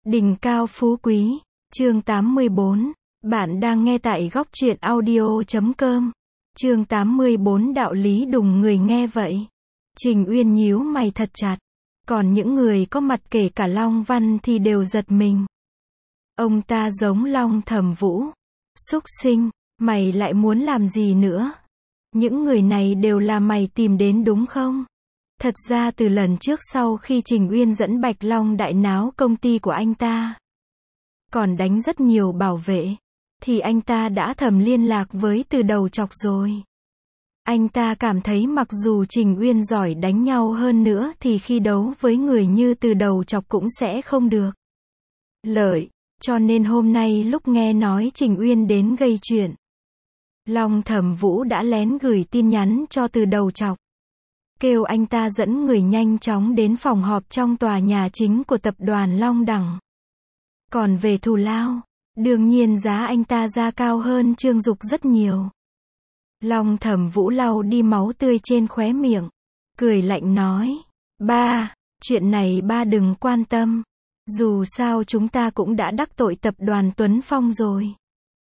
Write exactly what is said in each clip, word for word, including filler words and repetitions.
Đỉnh cao phú quý, chương tám mươi bốn. Bạn đang nghe tại góc truyện audio chấm com. Chương tám mươi bốn đạo lý đùng người nghe vậy. Trình Uyên nhíu mày thật chặt. Còn những người có mặt kể cả Long Văn thì đều giật mình. Ông ta giống Long Thẩm Vũ. Súc sinh, mày lại muốn làm gì nữa? Những người này đều là mày tìm đến đúng không? Thật ra từ lần trước sau khi Trình Uyên dẫn Bạch Long đại náo công ty của anh ta, còn đánh rất nhiều bảo vệ, thì anh ta đã thầm liên lạc với Từ Đầu Chọc rồi. Anh ta cảm thấy mặc dù Trình Uyên giỏi đánh nhau hơn nữa thì khi đấu với người như Từ Đầu Chọc cũng sẽ không được lợi, cho nên hôm nay lúc nghe nói Trình Uyên đến gây chuyện, Long Thẩm Vũ đã lén gửi tin nhắn cho Từ Đầu Chọc, kêu anh ta dẫn người nhanh chóng đến phòng họp trong tòa nhà chính của tập đoàn Long Đẳng. Còn về thù lao, đương nhiên giá anh ta ra cao hơn Trương Dục rất nhiều. Long Thẩm Vũ lau đi máu tươi trên khóe miệng, cười lạnh nói, ba, chuyện này ba đừng quan tâm, dù sao chúng ta cũng đã đắc tội tập đoàn Tuấn Phong rồi.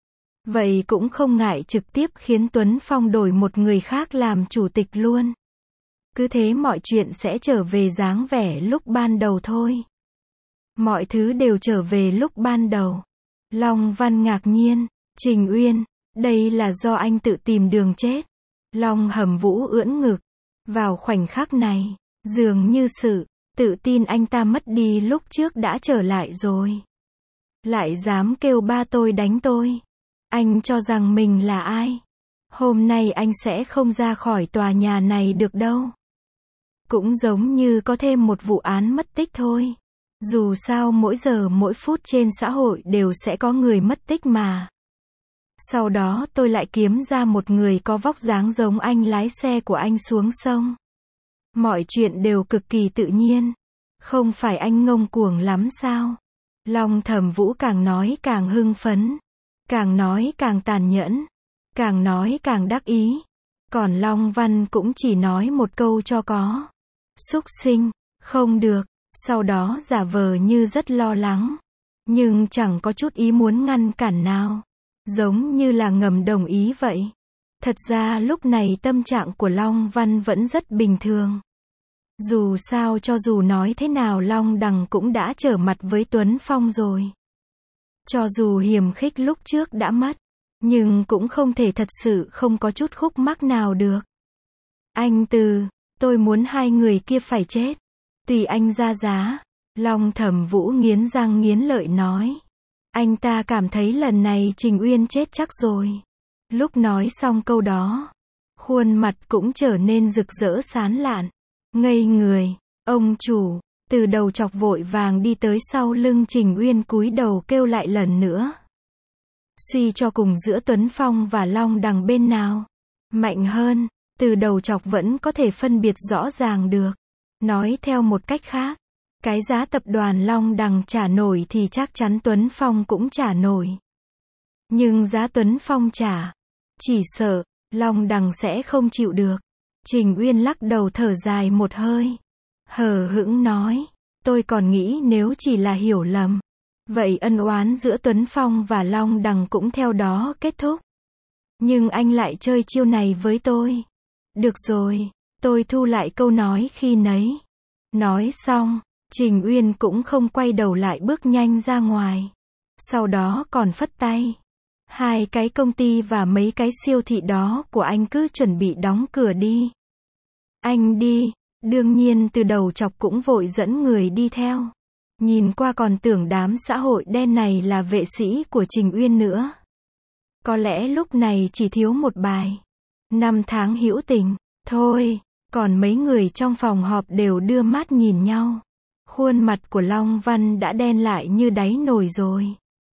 Vậy cũng không ngại trực tiếp khiến Tuấn Phong đổi một người khác làm chủ tịch luôn. Cứ thế mọi chuyện sẽ trở về dáng vẻ lúc ban đầu thôi. Mọi thứ đều trở về lúc ban đầu. Long Văn ngạc nhiên, Trình Uyên, đây là do anh tự tìm đường chết. Long Hầm Vũ ưỡn ngực. Vào khoảnh khắc này, dường như sự tự tin anh ta mất đi lúc trước đã trở lại rồi. Lại dám kêu ba tôi đánh tôi. Anh cho rằng mình là ai? Hôm nay anh sẽ không ra khỏi tòa nhà này được đâu. Cũng giống như có thêm một vụ án mất tích thôi. Dù sao mỗi giờ mỗi phút trên xã hội đều sẽ có người mất tích mà. Sau đó tôi lại kiếm ra một người có vóc dáng giống anh lái xe của anh xuống sông. Mọi chuyện đều cực kỳ tự nhiên. Không phải anh ngông cuồng lắm sao? Long Thẩm Vũ càng nói càng hưng phấn. Càng nói càng tàn nhẫn. Càng nói càng đắc ý. Còn Long Văn cũng chỉ nói một câu cho có. Súc sinh, không được, sau đó giả vờ như rất lo lắng, nhưng chẳng có chút ý muốn ngăn cản nào, giống như là ngầm đồng ý vậy. Thật ra lúc này tâm trạng của Long Văn vẫn rất bình thường. Dù sao cho dù nói thế nào Long Đằng cũng đã trở mặt với Tuấn Phong rồi. Cho dù hiềm khích lúc trước đã mất, nhưng cũng không thể thật sự không có chút khúc mắc nào được. Anh Từ, tôi muốn hai người kia phải chết. Tùy anh ra giá. Long Thẩm Vũ nghiến răng nghiến lợi nói. Anh ta cảm thấy lần này Trình Uyên chết chắc rồi. Lúc nói xong câu đó, khuôn mặt cũng trở nên rực rỡ sán lạn. Ngây người, ông chủ, Từ Đầu Chọc vội vàng đi tới sau lưng Trình Uyên cúi đầu kêu lại lần nữa. Suy cho cùng giữa Tuấn Phong và Long Đằng bên nào mạnh hơn? Từ Đầu Chọc vẫn có thể phân biệt rõ ràng được. Nói theo một cách khác, cái giá tập đoàn Long Đằng trả nổi thì chắc chắn Tuấn Phong cũng trả nổi. Nhưng giá Tuấn Phong trả, chỉ sợ Long Đằng sẽ không chịu được. Trình Uyên lắc đầu thở dài một hơi, hờ hững nói, tôi còn nghĩ nếu chỉ là hiểu lầm, vậy ân oán giữa Tuấn Phong và Long Đằng cũng theo đó kết thúc. Nhưng anh lại chơi chiêu này với tôi. Được rồi, tôi thu lại câu nói khi nấy. Nói xong, Trình Uyên cũng không quay đầu lại bước nhanh ra ngoài. Sau đó còn phất tay. Hai cái công ty và mấy cái siêu thị đó của anh cứ chuẩn bị đóng cửa đi. Anh đi, đương nhiên Từ Đầu Chọc cũng vội dẫn người đi theo. Nhìn qua còn tưởng đám xã hội đen này là vệ sĩ của Trình Uyên nữa. Có lẽ lúc này chỉ thiếu một bài. Năm tháng hữu tình, thôi, còn mấy người trong phòng họp đều đưa mắt nhìn nhau. Khuôn mặt của Long Văn đã đen lại như đáy nồi rồi.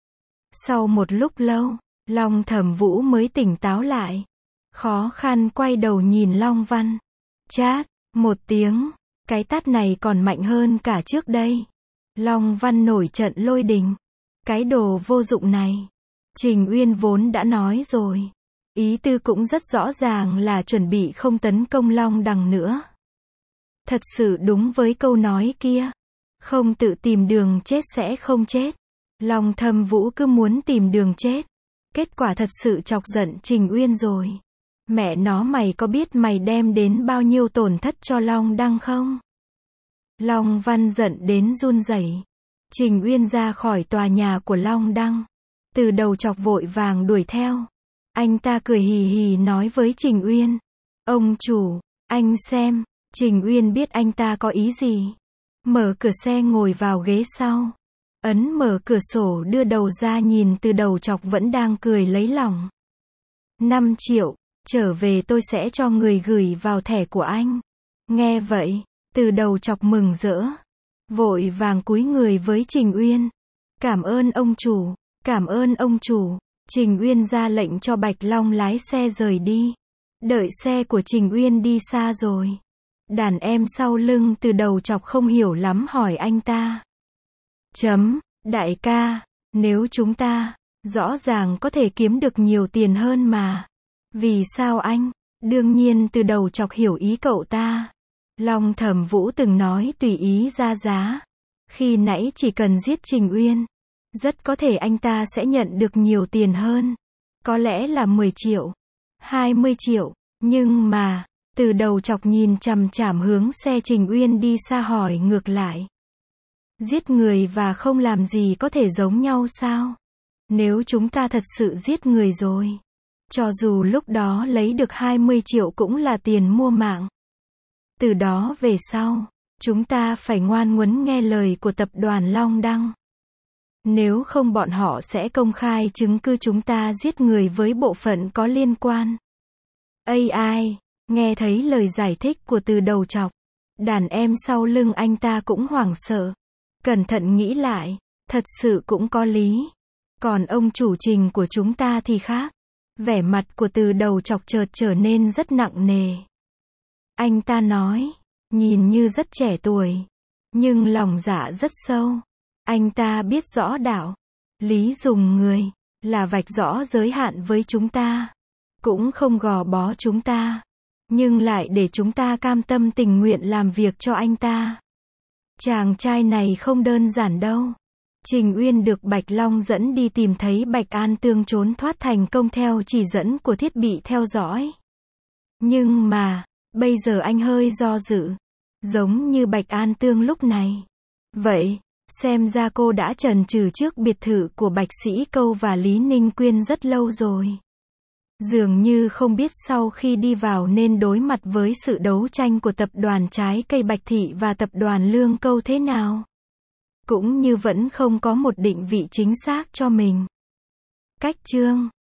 Sau một lúc lâu, Long Thẩm Vũ mới tỉnh táo lại. Khó khăn quay đầu nhìn Long Văn. Chát, một tiếng, cái tát này còn mạnh hơn cả trước đây. Long Văn nổi trận lôi đình. Cái đồ vô dụng này. Trình Uyên vốn đã nói rồi. Ý tư cũng rất rõ ràng là chuẩn bị không tấn công Long Đằng nữa. Thật sự đúng với câu nói kia. Không tự tìm đường chết sẽ không chết. Long Thâm Vũ cứ muốn tìm đường chết. Kết quả thật sự chọc giận Trình Uyên rồi. Mẹ nó, mày có biết mày đem đến bao nhiêu tổn thất cho Long Đăng không? Long Văn giận đến run rẩy. Trình Uyên ra khỏi tòa nhà của Long Đăng. Từ đầu chọc vội vàng đuổi theo. Anh ta cười hì hì nói với Trình Uyên. Ông chủ, anh xem. Trình Uyên biết anh ta có ý gì. Mở cửa xe ngồi vào ghế sau. Ấn mở cửa sổ đưa đầu ra nhìn từ đầu chọc vẫn đang cười lấy lòng. năm triệu, trở về tôi sẽ cho người gửi vào thẻ của anh. Nghe vậy, từ đầu chọc mừng rỡ. Vội vàng cúi người với Trình Uyên. Cảm ơn ông chủ, cảm ơn ông chủ. Trình Uyên ra lệnh cho Bạch Long lái xe rời đi. Đợi xe của Trình Uyên đi xa rồi. Đàn em sau lưng từ đầu chọc không hiểu lắm hỏi anh ta. Chấm, đại ca, nếu chúng ta, rõ ràng có thể kiếm được nhiều tiền hơn mà. Vì sao anh? Đương nhiên từ đầu chọc hiểu ý cậu ta. Long Thẩm Vũ từng nói tùy ý ra giá. Khi nãy chỉ cần giết Trình Uyên, rất có thể anh ta sẽ nhận được nhiều tiền hơn. Có lẽ là mười triệu, hai mươi triệu, nhưng mà, từ đầu chọc nhìn chằm chằm hướng xe Trình Uyên đi xa hỏi ngược lại. Giết người và không làm gì có thể giống nhau sao? Nếu chúng ta thật sự giết người rồi, cho dù lúc đó lấy được hai mươi triệu cũng là tiền mua mạng. Từ đó về sau, chúng ta phải ngoan ngoãn nghe lời của tập đoàn Long Đăng. Nếu không bọn họ sẽ công khai chứng cứ chúng ta giết người với bộ phận có liên quan. a i, nghe thấy lời giải thích của từ đầu chọc. Đàn em sau lưng anh ta cũng hoảng sợ. Cẩn thận nghĩ lại, thật sự cũng có lý. Còn ông chủ Trình của chúng ta thì khác. Vẻ mặt của từ đầu chọc chợt trở nên rất nặng nề. Anh ta nói, nhìn như rất trẻ tuổi, nhưng lòng dạ rất sâu. Anh ta biết rõ đạo lý dùng người, là vạch rõ giới hạn với chúng ta. Cũng không gò bó chúng ta, nhưng lại để chúng ta cam tâm tình nguyện làm việc cho anh ta. Chàng trai này không đơn giản đâu. Trình Uyên được Bạch Long dẫn đi tìm thấy Bạch An Tương trốn thoát thành công theo chỉ dẫn của thiết bị theo dõi. Nhưng mà, bây giờ anh hơi do dự. Giống như Bạch An Tương lúc này. Vậy, xem ra cô đã chần chừ trước biệt thự của Bạch Sĩ Câu và Lý Ninh Quyên rất lâu rồi. Dường như không biết sau khi đi vào nên đối mặt với sự đấu tranh của tập đoàn Trái Cây Bạch Thị và tập đoàn Lương Câu thế nào. Cũng như vẫn không có một định vị chính xác cho mình. Cách chương